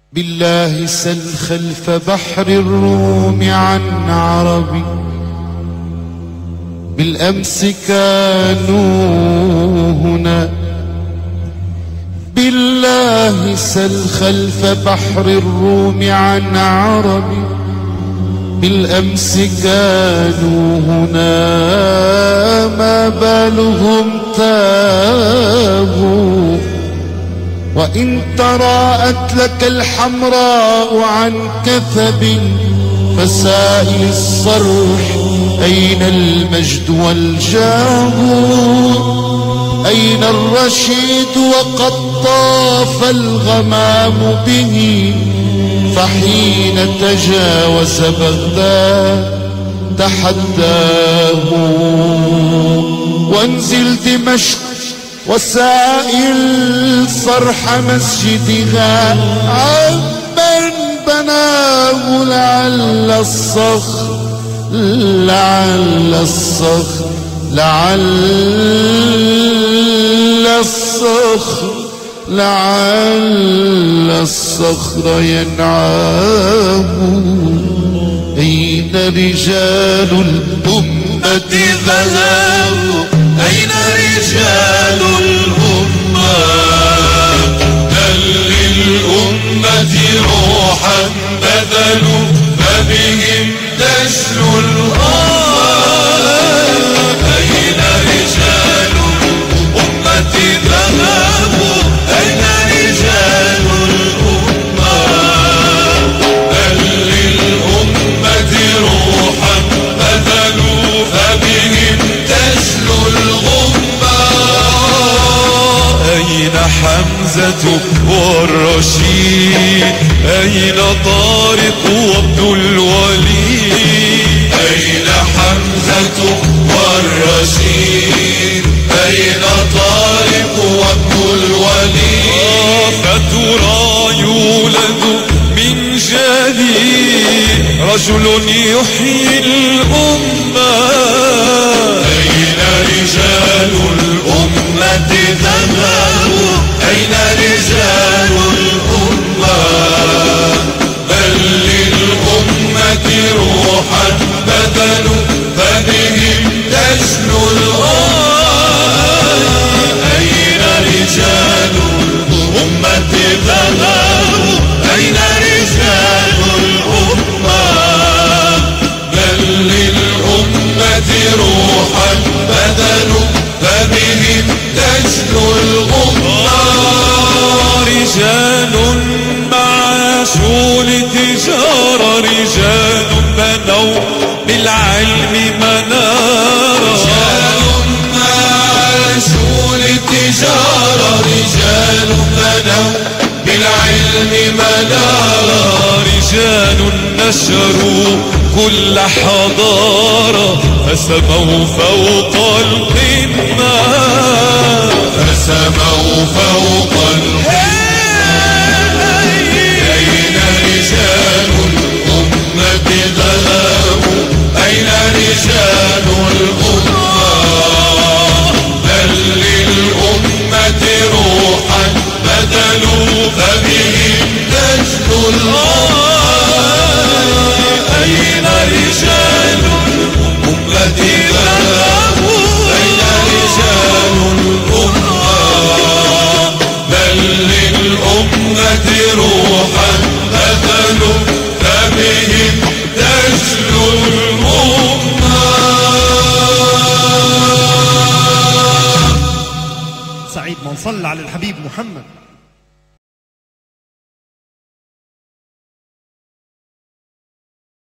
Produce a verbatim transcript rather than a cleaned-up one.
بالله سل خلف بحر الروم عن عربي، بالأمس كانوا هنا. بالله سل خلف بحر الروم عن عربي، بالأمس كانوا هنا. ما بالهم تابوا وإن تراءت لك الحمراء عن كثب فسائل الصرح. أين المجد والجاه؟ أين الرشيد وقد طاف الغمام به؟ فحين تجاوز بغداد تحداه. وانزل دمشق وسائل صرح مسجدها عمن بناه. لعل الصخر لعل الصخر لعل الصخر لعل الصخر ينعاه. أين رجال الأمة ذهبوا؟ أين رجال الأمة؟ هل للأمة روحا بذلوا فبهم تسلو الأمة؟ أين رجال الأمة ذهبوا؟ أين رجال الأمة؟ هل للأمة روحا بذلوا فبهم تسلو الغمة؟ أين حمزة والرشيد؟ أين طارق وابن الوليد؟ أين حمزة والرشيد؟ أين طارق وابن الوليد؟ فترى يولد من جديد رجل يحيي الأمة. أين رجال الأمة ذهبوا؟ أين رجال الأمة؟ بل للأمة روحا بذلوا فبهم تسلو الأمة. أين رجال الأمة ذهبوا؟ أين رجال الأمة؟ بل للأمة روحا بذلوا فبهم تسلو الغمة. رجال معاشوا لتجارة، رجال بنوا بالعلم منارا. رجال معاشوا لتجارة، رجال بنوا بالعلم منارا. رجال نشروا كل حضارة فسموا فوق القمة. فسموا فوق القمة. أين رجال الأمة ذهبوا؟ أين رجال الأمة؟ بل للأمة روحا بذلوا فبهم تسلو الأمة. أين رجال الأمة ذهبوا؟ أين رجال الأمة؟ بل للأمة روحا بذلوا فبهم تسلو الأمة. سعيد من صلى على الحبيب محمد.